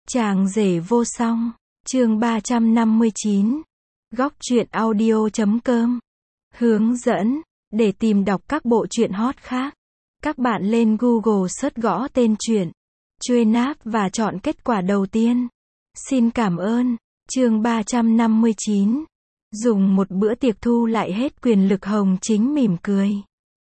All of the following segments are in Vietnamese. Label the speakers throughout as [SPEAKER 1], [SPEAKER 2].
[SPEAKER 1] Chàng rể vô song, chương 359. Góc truyện audio.com. Hướng dẫn, để tìm đọc các bộ truyện hot khác, các bạn lên Google search gõ tên truyện, truy nạp và chọn kết quả đầu tiên. Xin cảm ơn. Chương 359. Dùng một bữa tiệc thu lại hết quyền lực. Hồng Chính mỉm cười,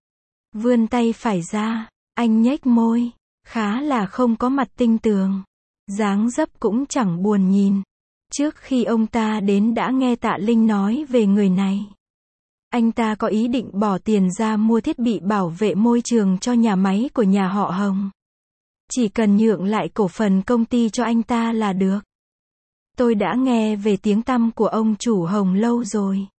[SPEAKER 1] vươn tay phải ra, anh nhếch môi, khá là không có mặt tinh tường, dáng dấp cũng chẳng buồn nhìn. Trước khi ông ta đến đã nghe Tạ Linh nói về người này. Anh ta có ý định bỏ tiền ra mua thiết bị bảo vệ môi trường cho nhà máy của nhà họ Hồng. Chỉ cần nhượng lại cổ phần công ty cho anh ta là được. Tôi đã nghe về tiếng tăm của ông chủ Hồng lâu rồi.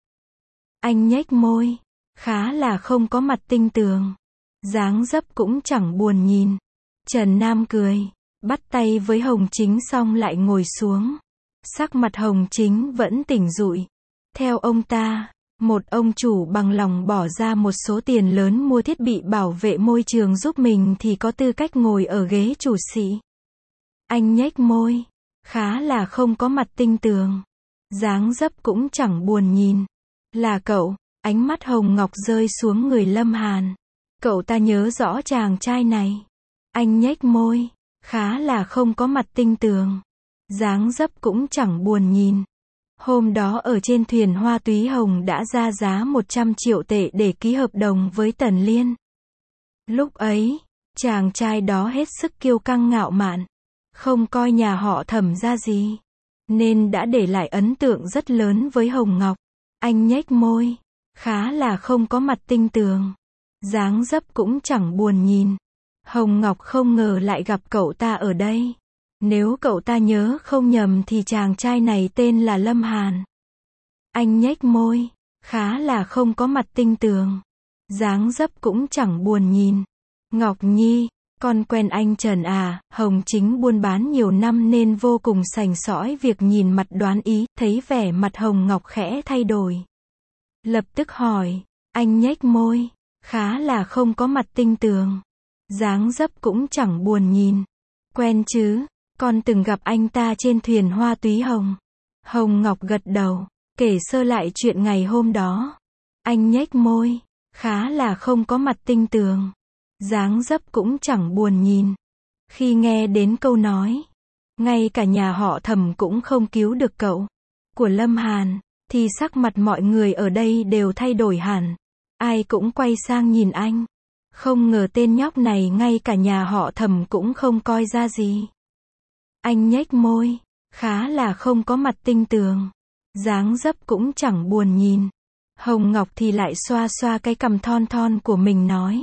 [SPEAKER 1] Anh nhếch môi, khá là không có mặt tinh tường, dáng dấp cũng chẳng buồn nhìn. Trần Nam cười, bắt tay với Hồng Chính xong lại ngồi xuống. Sắc mặt Hồng Chính vẫn tỉnh rụi. Theo ông ta, một ông chủ bằng lòng bỏ ra một số tiền lớn mua thiết bị bảo vệ môi trường giúp mình thì có tư cách ngồi ở ghế chủ sĩ. Anh nhếch môi, khá là không có mặt tinh tường, dáng dấp cũng chẳng buồn nhìn. Là cậu? Ánh mắt Hồng Ngọc rơi xuống người Lâm Hàn. Cậu ta nhớ rõ chàng trai này. Anh nhếch môi, khá là không có mặt tinh tường, dáng dấp cũng chẳng buồn nhìn. Hôm đó ở trên thuyền Hoa Túy Hồng đã ra giá 100 triệu tệ để ký hợp đồng với Tần Liên. Lúc ấy, chàng trai đó hết sức kiêu căng ngạo mạn, không coi nhà họ Thẩm ra gì, nên đã để lại ấn tượng rất lớn với Hồng Ngọc. Anh nhếch môi, khá là không có mặt tinh tường, dáng dấp cũng chẳng buồn nhìn. Hồng Ngọc không ngờ lại gặp cậu ta ở đây. Nếu cậu ta nhớ không nhầm thì chàng trai này tên là Lâm Hàn. Anh nhếch môi, khá là không có mặt tinh tường, dáng dấp cũng chẳng buồn nhìn. Ngọc Nhi, con quen anh Trần à? Hồng Chính buôn bán nhiều năm nên vô cùng sành sỏi việc nhìn mặt đoán ý. Thấy vẻ mặt Hồng Ngọc khẽ thay đổi, lập tức hỏi. Anh nhếch môi, khá là không có mặt tinh tường, dáng dấp cũng chẳng buồn nhìn. Quen chứ, con từng gặp anh ta trên thuyền Hoa Túy Hồng. Hồng Ngọc gật đầu, kể sơ lại chuyện ngày hôm đó. Anh nhếch môi, khá là không có mặt tinh tường, dáng dấp cũng chẳng buồn nhìn. Khi nghe đến câu nói, ngay cả nhà họ Thẩm cũng không cứu được cậu của Lâm Hàn, thì sắc mặt mọi người ở đây đều thay đổi hẳn. Ai cũng quay sang nhìn anh. Không ngờ tên nhóc này ngay cả nhà họ Thẩm cũng không coi ra gì. Anh nhếch môi, khá là không có mặt tinh tường, dáng dấp cũng chẳng buồn nhìn. Hồng Ngọc thì lại xoa xoa cái cằm thon thon của mình nói.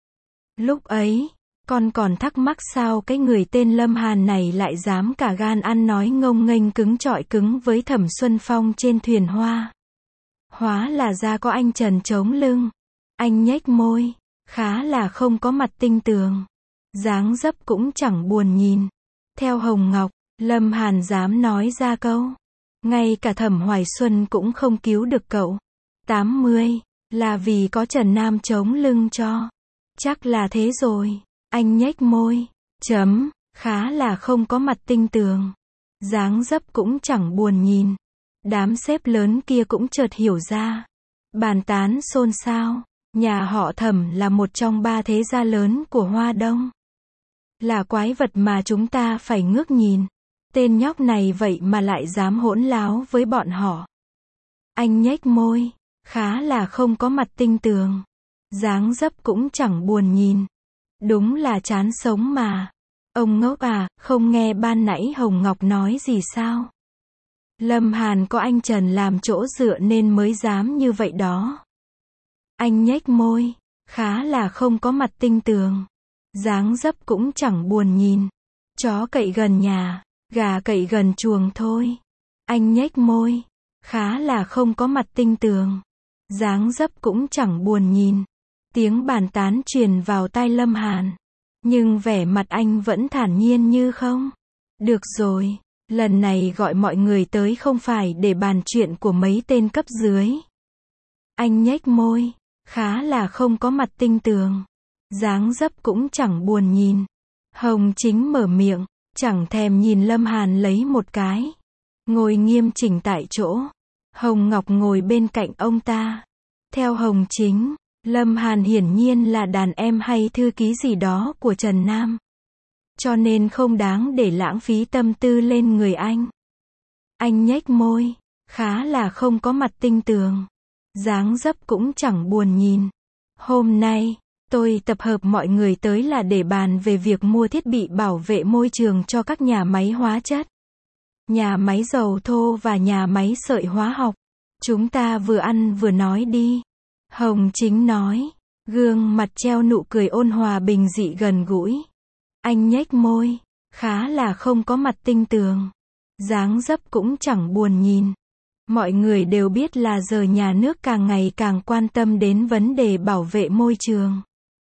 [SPEAKER 1] Lúc ấy, con còn thắc mắc sao cái người tên Lâm Hàn này lại dám cả gan ăn nói ngông nghênh cứng trọi cứng với Thẩm Xuân Phong trên thuyền hoa. Hóa là ra có anh Trần chống lưng. Anh nhếch môi, khá là không có mặt tinh tường, dáng dấp cũng chẳng buồn nhìn. Theo Hồng Ngọc, Lâm Hàn dám nói ra câu, ngay cả Thẩm Hoài Xuân cũng không cứu được cậu. 80, là vì có Trần Nam chống lưng cho. Chắc là thế rồi. Anh nhếch môi, khá là không có mặt tinh tường, dáng dấp cũng chẳng buồn nhìn. Đám sếp lớn kia cũng chợt hiểu ra, bàn tán xôn xao. Nhà họ Thẩm là một trong 3 thế gia lớn của Hoa Đông. Là quái vật mà chúng ta phải ngước nhìn. Tên nhóc này vậy mà lại dám hỗn láo với bọn họ. Anh nhếch môi, khá là không có mặt tinh tường, dáng dấp cũng chẳng buồn nhìn. Đúng là chán sống mà. Ông ngốc à, không nghe ban nãy Hồng Ngọc nói gì sao? Lâm Hàn có anh Trần làm chỗ dựa nên mới dám như vậy đó. Anh nhếch môi, khá là không có mặt tinh tường, dáng dấp cũng chẳng buồn nhìn. Chó cậy gần nhà, gà cậy gần chuồng thôi. Anh nhếch môi, khá là không có mặt tinh tường, dáng dấp cũng chẳng buồn nhìn. Tiếng bàn tán truyền vào tai Lâm Hàn, nhưng vẻ mặt anh vẫn thản nhiên như không. Được rồi, lần này gọi mọi người tới không phải để bàn chuyện của mấy tên cấp dưới. Anh nhếch môi, khá là không có mặt tinh tường, dáng dấp cũng chẳng buồn nhìn. Hồng Chính mở miệng, chẳng thèm nhìn Lâm Hàn lấy một cái. Ngồi nghiêm chỉnh tại chỗ. Hồng Ngọc ngồi bên cạnh ông ta. Theo Hồng Chính, Lâm Hàn hiển nhiên là đàn em hay thư ký gì đó của Trần Nam. Cho nên không đáng để lãng phí tâm tư lên người anh. Anh nhếch môi, khá là không có mặt tinh tường. Dáng dấp cũng chẳng buồn nhìn. Hôm nay, tôi tập hợp mọi người tới là để bàn về việc mua thiết bị bảo vệ môi trường cho các nhà máy hóa chất, nhà máy dầu thô và nhà máy sợi hóa học. Chúng ta vừa ăn vừa nói đi. Hồng Chính nói, gương mặt treo nụ cười ôn hòa bình dị gần gũi. Anh nhếch môi, khá là không có mặt tinh tường. Dáng dấp cũng chẳng buồn nhìn. Mọi người đều biết là giờ nhà nước càng ngày càng quan tâm đến vấn đề bảo vệ môi trường.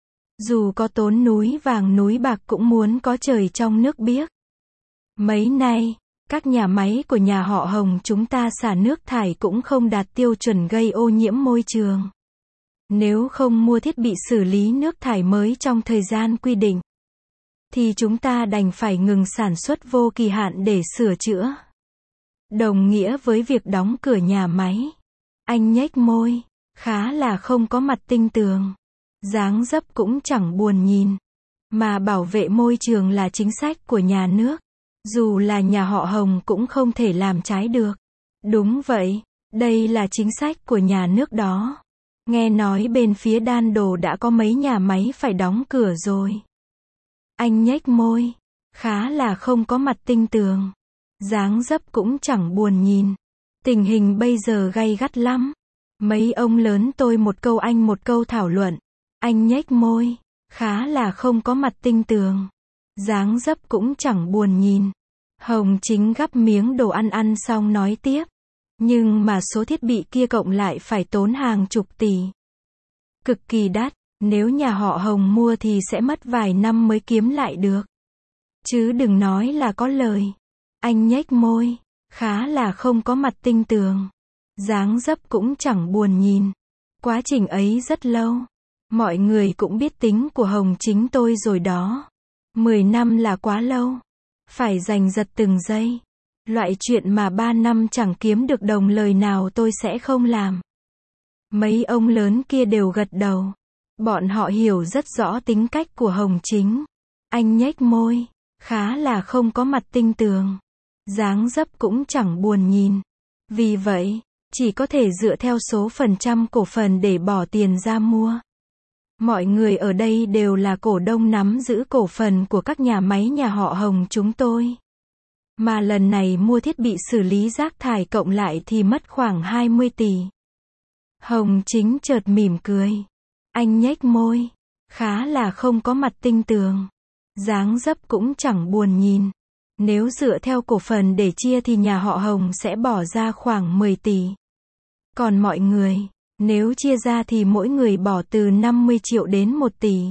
[SPEAKER 1] Dù có tốn núi vàng núi bạc cũng muốn có trời trong nước biếc. Mấy nay, các nhà máy của nhà họ Hồng chúng ta xả nước thải cũng không đạt tiêu chuẩn gây ô nhiễm môi trường. Nếu không mua thiết bị xử lý nước thải mới trong thời gian quy định, thì chúng ta đành phải ngừng sản xuất vô kỳ hạn để sửa chữa. Đồng nghĩa với việc đóng cửa nhà máy. Anh nhếch môi, khá là không có mặt tinh tường. Dáng dấp cũng chẳng buồn nhìn. Mà bảo vệ môi trường là chính sách của nhà nước. Dù là nhà họ Hồng cũng không thể làm trái được. Đúng vậy, đây là chính sách của nhà nước đó. Nghe nói bên phía Đan Đồ đã có mấy nhà máy phải đóng cửa rồi. Anh nhếch môi, khá là không có mặt tinh tường. Dáng dấp cũng chẳng buồn nhìn. Tình hình bây giờ gay gắt lắm. Mấy ông lớn tôi một câu anh một câu thảo luận. Anh nhếch môi, khá là không có mặt tinh tường. Dáng dấp cũng chẳng buồn nhìn. Hồng Chính gắp miếng đồ ăn xong nói tiếp. Nhưng mà số thiết bị kia cộng lại phải tốn hàng chục tỷ. Cực kỳ đắt, nếu nhà họ Hồng mua thì sẽ mất vài năm mới kiếm lại được. Chứ đừng nói là có lời. Anh nhếch môi, khá là không có mặt tinh tường. Dáng dấp cũng chẳng buồn nhìn. Quá trình ấy rất lâu. Mọi người cũng biết tính của Hồng Chính tôi rồi đó. 10 năm là quá lâu. Phải giành giật từng giây. Loại chuyện mà 3 năm chẳng kiếm được đồng lời nào tôi sẽ không làm. Mấy ông lớn kia đều gật đầu. Bọn họ hiểu rất rõ tính cách của Hồng Chính. Anh nhếch môi, khá là không có mặt tinh tường. Dáng dấp cũng chẳng buồn nhìn. Vì vậy, chỉ có thể dựa theo số phần trăm cổ phần để bỏ tiền ra mua. Mọi người ở đây đều là cổ đông nắm giữ cổ phần của các nhà máy nhà họ Hồng chúng tôi. Mà lần này mua thiết bị xử lý rác thải cộng lại thì mất khoảng 20 tỷ. Hồng Chính chợt mỉm cười. Anh nhếch môi, khá là không có mặt tinh tường. Dáng dấp cũng chẳng buồn nhìn. Nếu dựa theo cổ phần để chia thì nhà họ Hồng sẽ bỏ ra khoảng 10 tỷ. Còn mọi người, nếu chia ra thì mỗi người bỏ từ 50 triệu đến 1 tỷ.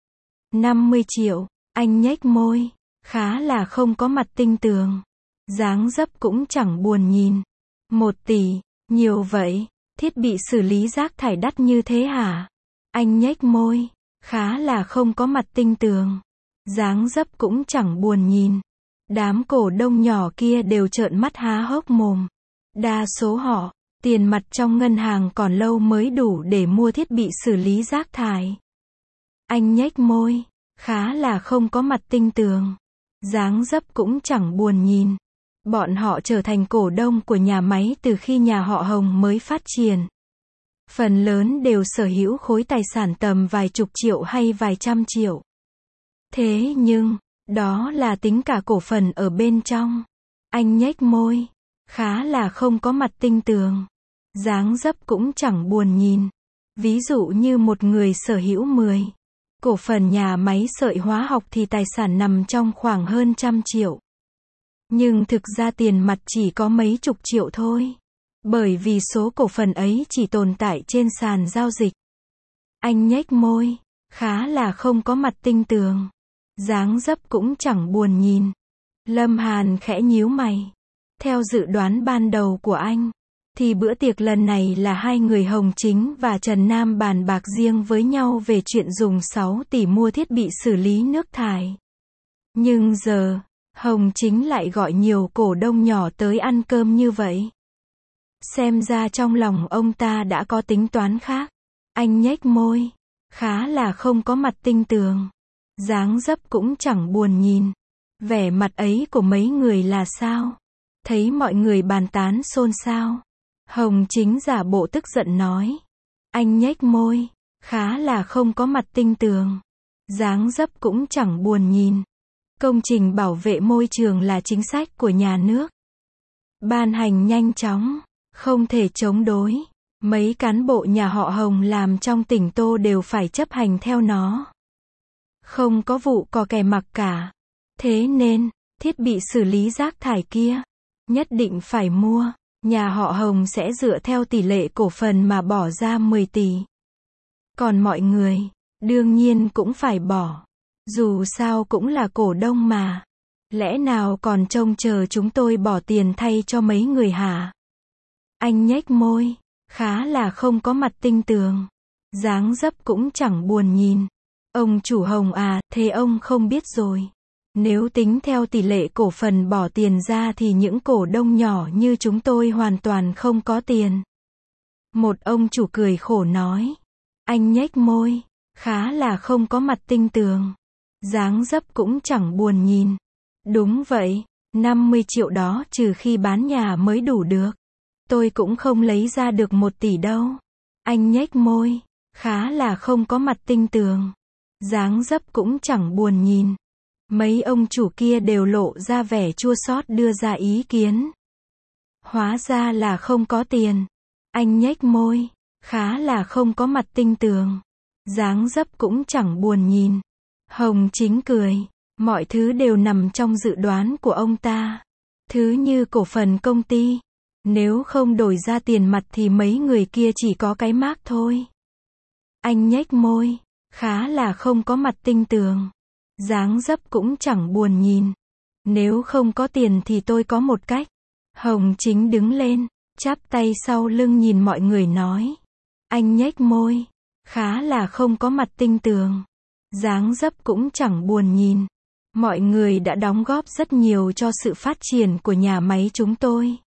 [SPEAKER 1] 50 triệu, anh nhếch môi, khá là không có mặt tinh tường. Dáng dấp cũng chẳng buồn nhìn. 1 tỷ, nhiều vậy, thiết bị xử lý rác thải đắt như thế hả? Anh nhếch môi, khá là không có mặt tinh tường. Dáng dấp cũng chẳng buồn nhìn. Đám cổ đông nhỏ kia đều trợn mắt há hốc mồm. Đa số họ, tiền mặt trong ngân hàng còn lâu mới đủ để mua thiết bị xử lý rác thải. Anh nhếch môi, khá là không có mặt tinh tường. Dáng dấp cũng chẳng buồn nhìn. Bọn họ trở thành cổ đông của nhà máy từ khi nhà họ Hồng mới phát triển. Phần lớn đều sở hữu khối tài sản tầm vài chục triệu hay vài trăm triệu. Thế nhưng, đó là tính cả cổ phần ở bên trong. Anh nhếch môi, khá là không có mặt tinh tường. Dáng dấp cũng chẳng buồn nhìn. Ví dụ như một người sở hữu 10 cổ phần nhà máy sợi hóa học thì tài sản nằm trong khoảng hơn 100 triệu. Nhưng thực ra tiền mặt chỉ có mấy chục triệu thôi. Bởi vì số cổ phần ấy chỉ tồn tại trên sàn giao dịch. Anh nhếch môi, khá là không có mặt tinh tường. Dáng dấp cũng chẳng buồn nhìn. Lâm Hàn khẽ nhíu mày. Theo dự đoán ban đầu của anh, thì bữa tiệc lần này là hai người Hồng Chính và Trần Nam bàn bạc riêng với nhau về chuyện dùng 6 tỷ mua thiết bị xử lý nước thải. Nhưng giờ, Hồng Chính lại gọi nhiều cổ đông nhỏ tới ăn cơm như vậy. Xem ra trong lòng ông ta đã có tính toán khác. Anh nhếch môi, khá là không có mặt tinh tường. Dáng dấp cũng chẳng buồn nhìn. Vẻ mặt ấy của mấy người là sao? Thấy mọi người bàn tán xôn xao. Hồng Chính giả bộ tức giận nói. Anh nhếch môi, khá là không có mặt tinh tường. Dáng dấp cũng chẳng buồn nhìn. Công trình bảo vệ môi trường là chính sách của nhà nước. Ban hành nhanh chóng, không thể chống đối. Mấy cán bộ nhà họ Hồng làm trong tỉnh Tô đều phải chấp hành theo nó. Không có vụ cò kè mặc cả. Thế nên, thiết bị xử lý rác thải kia, nhất định phải mua. Nhà họ Hồng sẽ dựa theo tỷ lệ cổ phần mà bỏ ra 10 tỷ. Còn mọi người, đương nhiên cũng phải bỏ. Dù sao cũng là cổ đông mà. Lẽ nào còn trông chờ chúng tôi bỏ tiền thay cho mấy người hả? Anh nhếch môi, khá là không có mặt tinh tường. Dáng dấp cũng chẳng buồn nhìn. Ông chủ Hồng à, thế ông không biết rồi. Nếu tính theo tỷ lệ cổ phần bỏ tiền ra thì những cổ đông nhỏ như chúng tôi hoàn toàn không có tiền. Một ông chủ cười khổ nói. Anh nhếch môi, khá là không có mặt tinh tường. Dáng dấp cũng chẳng buồn nhìn. Đúng vậy, 50 triệu đó trừ khi bán nhà mới đủ được. Tôi cũng không lấy ra được 1 tỷ đâu. Anh nhếch môi, khá là không có mặt tinh tường. Dáng dấp cũng chẳng buồn nhìn. Mấy ông chủ kia đều lộ ra vẻ chua xót đưa ra ý kiến. Hóa ra là không có tiền. Anh nhếch môi, khá là không có mặt tinh tường. Dáng dấp cũng chẳng buồn nhìn. Hồng Chính cười. Mọi thứ đều nằm trong dự đoán của ông ta. Thứ như cổ phần công ty. Nếu không đổi ra tiền mặt thì mấy người kia chỉ có cái mác thôi. Anh nhếch môi, khá là không có mặt tinh tường. Dáng dấp cũng chẳng buồn nhìn. Nếu không có tiền thì tôi có một cách. Hồng Chính đứng lên, chắp tay sau lưng nhìn mọi người nói. Anh nhếch môi, khá là không có mặt tinh tường. Dáng dấp cũng chẳng buồn nhìn. Mọi người đã đóng góp rất nhiều cho sự phát triển của nhà máy chúng tôi.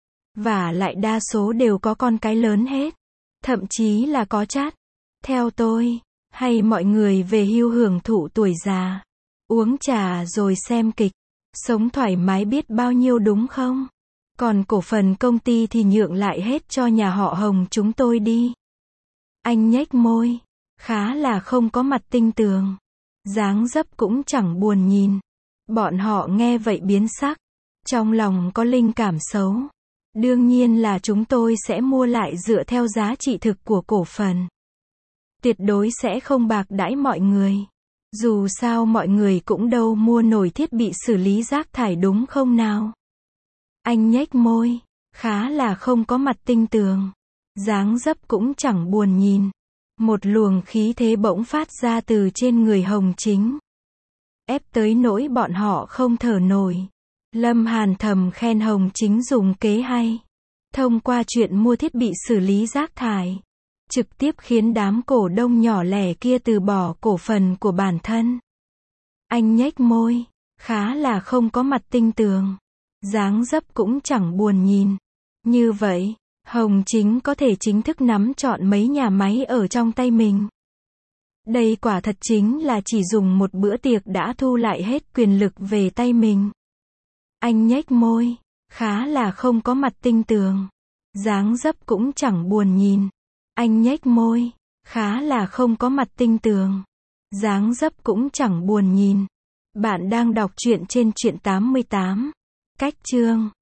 [SPEAKER 1] Và lại đa số đều có con cái lớn hết. Thậm chí là có chát. Theo tôi, hay mọi người về hưu hưởng thụ tuổi già. Uống trà rồi xem kịch. Sống thoải mái biết bao nhiêu đúng không? Còn cổ phần công ty thì nhượng lại hết cho nhà họ Hồng chúng tôi đi. Anh nhếch môi, khá là không có mặt tinh tường. Dáng dấp cũng chẳng buồn nhìn. Bọn họ nghe vậy biến sắc. Trong lòng có linh cảm xấu. Đương nhiên là chúng tôi sẽ mua lại dựa theo giá trị thực của cổ phần. Tuyệt đối sẽ không bạc đãi mọi người. Dù sao mọi người cũng đâu mua nổi thiết bị xử lý rác thải đúng không nào? Anh nhếch môi, khá là không có mặt tinh tường. Dáng dấp cũng chẳng buồn nhìn. Một luồng khí thế bỗng phát ra từ trên người Hồng Chính. Ép tới nỗi bọn họ không thở nổi. Lâm Hàn thầm khen Hồng Chính dùng kế hay. Thông qua chuyện mua thiết bị xử lý rác thải. Trực tiếp khiến đám cổ đông nhỏ lẻ kia từ bỏ cổ phần của bản thân. Anh nhếch môi, khá là không có mặt tinh tường. Dáng dấp cũng chẳng buồn nhìn. Như vậy, Hồng Chính có thể chính thức nắm trọn mấy nhà máy ở trong tay mình. Đây quả thật chính là chỉ dùng một bữa tiệc đã thu lại hết quyền lực về tay mình. Anh nhếch môi, khá là không có mặt tinh tường. Dáng dấp cũng chẳng buồn nhìn. Anh nhếch môi, khá là không có mặt tinh tường. Dáng dấp cũng chẳng buồn nhìn. Bạn đang đọc truyện trên Truyện 88. Cách chương